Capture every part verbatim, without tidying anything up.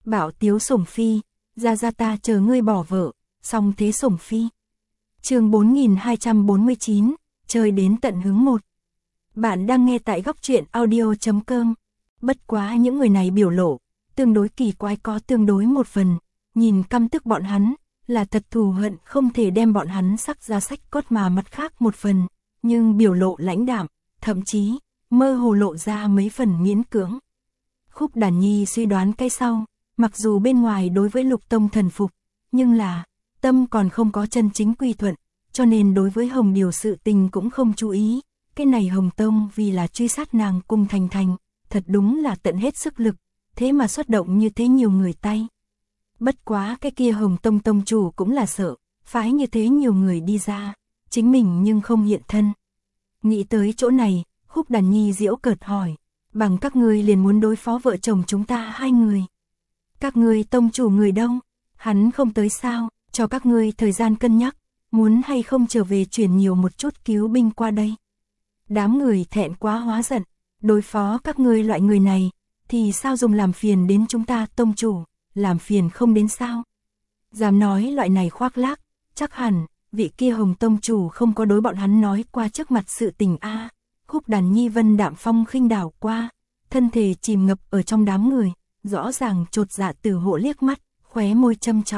Bảo tiếu sủng phi, ra ra ta chờ ngươi bỏ vợ, xong thế sủng phi. Chương bốn nghìn hai trăm bốn mươi chín, chơi đến tận hướng một. Bạn đang nghe tại góc truyện audio chấm com. Bất quá những người này biểu lộ, tương đối kỳ quái có tương đối một phần, nhìn căm tức bọn hắn, là thật thù hận không thể đem bọn hắn sắc ra sách cốt mà mặt khác một phần, nhưng biểu lộ lãnh đạm, thậm chí, mơ hồ lộ ra mấy phần miễn cưỡng. Khúc Đàn Nhi suy đoán cái sau, mặc dù bên ngoài đối với Lục Tông thần phục, nhưng là, tâm còn không có chân chính quy thuận, cho nên đối với Hồng Điều sự tình cũng không chú ý. Cái này Hồng Tông vì là truy sát nàng cùng Thành Thành, thật đúng là tận hết sức lực, thế mà xuất động như thế nhiều người tay. Bất quá cái kia Hồng Tông tông chủ cũng là sợ, phái như thế nhiều người đi ra, chính mình nhưng không hiện thân. Nghĩ tới chỗ này, Khúc Đàn Nhi giễu cợt hỏi, bằng các ngươi liền muốn đối phó vợ chồng chúng ta hai người. Các ngươi tông chủ người đông, hắn không tới sao, cho các ngươi thời gian cân nhắc, muốn hay không trở về chuyển nhiều một chút cứu binh qua đây. Đám người thẹn quá hóa giận, đối phó các ngươi loại người này, thì sao dùng làm phiền đến chúng ta tông chủ, làm phiền không đến sao. Dám nói loại này khoác lác, chắc hẳn, vị kia Hồng tông chủ không có đối bọn hắn nói qua trước mặt sự tình a. À. Khúc Đàn Nhi vân đạm phong khinh đảo qua, thân thể chìm ngập ở trong đám người, rõ ràng chột dạ từ hộ liếc mắt, khóe môi châm chọc.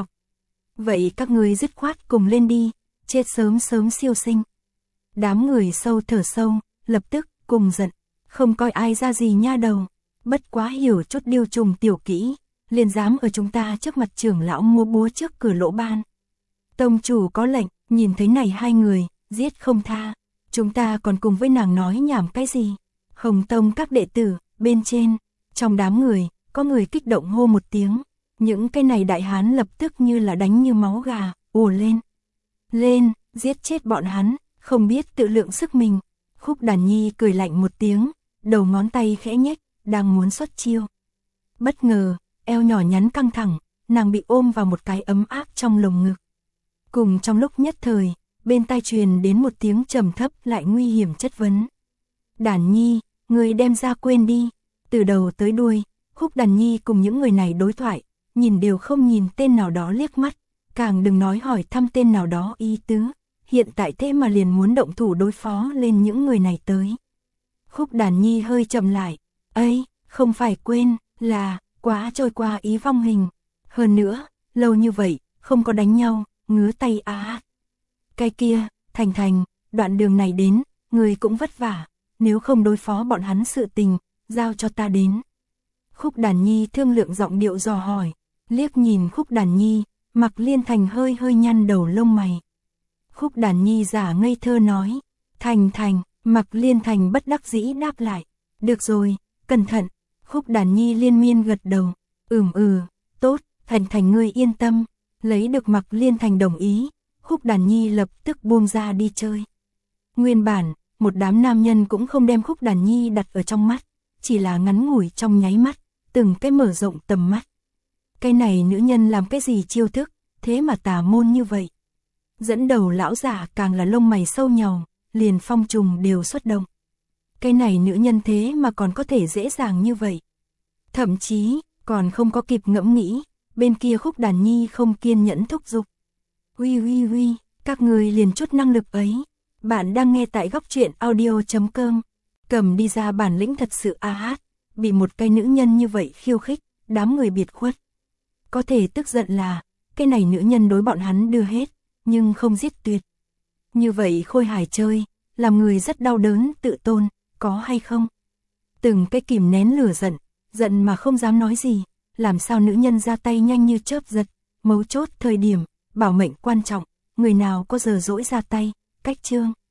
Vậy các ngươi dứt khoát cùng lên đi, chết sớm sớm siêu sinh. Đám người sâu thở sâu, lập tức, cùng giận, không coi ai ra gì nha đầu, bất quá hiểu chút điều trùng tiểu kỹ, liền dám ở chúng ta trước mặt trưởng lão múa búa trước cửa lỗ ban. Tông chủ có lệnh, nhìn thấy này hai người, giết không tha, chúng ta còn cùng với nàng nói nhảm cái gì. Hồng Tông các đệ tử, bên trên, trong đám người, có người kích động hô một tiếng, những cái này đại hán lập tức như là đánh như máu gà, ồ lên. Lên, giết chết bọn hắn, không biết tự lượng sức mình. Khúc Đàn Nhi cười lạnh một tiếng, đầu ngón tay khẽ nhếch, đang muốn xuất chiêu. Bất ngờ, eo nhỏ nhắn căng thẳng, nàng bị ôm vào một cái ấm áp trong lồng ngực. Cùng trong lúc nhất thời, bên tai truyền đến một tiếng trầm thấp lại nguy hiểm chất vấn. Đàn Nhi, người đem ra quên đi. Từ đầu tới đuôi, Khúc Đàn Nhi cùng những người này đối thoại, nhìn đều không nhìn tên nào đó liếc mắt, càng đừng nói hỏi thăm tên nào đó ý tứ. Hiện tại thế mà liền muốn động thủ đối phó lên những người này tới. Khúc Đàn Nhi hơi chậm lại, ấy, không phải quên, là, quá trôi qua ý vong hình. Hơn nữa, lâu như vậy, không có đánh nhau, ngứa tay á. À. Cái kia, Thành Thành, đoạn đường này đến, người cũng vất vả, nếu không đối phó bọn hắn sự tình, giao cho ta đến. Khúc Đàn Nhi thương lượng giọng điệu dò hỏi, liếc nhìn Khúc Đàn Nhi, Mặc Liên Thành hơi hơi nhăn đầu lông mày. Khúc Đàn Nhi giả ngây thơ nói, Thành Thành, Mặc Liên Thành bất đắc dĩ đáp lại, được rồi, cẩn thận. Khúc Đàn Nhi liên miên gật đầu, ừm ừ, tốt, Thành Thành ngươi yên tâm. Lấy được Mặc Liên Thành đồng ý, Khúc Đàn Nhi lập tức buông ra đi chơi. Nguyên bản, một đám nam nhân cũng không đem Khúc Đàn Nhi đặt ở trong mắt, chỉ là ngắn ngủi trong nháy mắt, từng cái mở rộng tầm mắt. Cái này nữ nhân làm cái gì chiêu thức, thế mà tà môn như vậy. Dẫn đầu lão giả càng là lông mày sâu nhàu, liền phong trùng đều xuất động. Cái này nữ nhân thế mà còn có thể dễ dàng như vậy. Thậm chí, còn không có kịp ngẫm nghĩ, bên kia Khúc Đàn Nhi không kiên nhẫn thúc giục. Uy uy uy, các người liền chút năng lực ấy. Bạn đang nghe tại góc truyện audio chấm com. Cầm đi ra bản lĩnh thật sự a hát, bị một cái nữ nhân như vậy khiêu khích, đám người biệt khuất. Có thể tức giận là, cái này nữ nhân đối bọn hắn đưa hết, nhưng không giết tuyệt. Như vậy khôi hài chơi, làm người rất đau đớn tự tôn, có hay không? Từng cái kìm nén lửa giận, giận mà không dám nói gì, làm sao nữ nhân ra tay nhanh như chớp giật, mấu chốt thời điểm, bảo mệnh quan trọng, người nào có giờ dỗi ra tay, cách chương.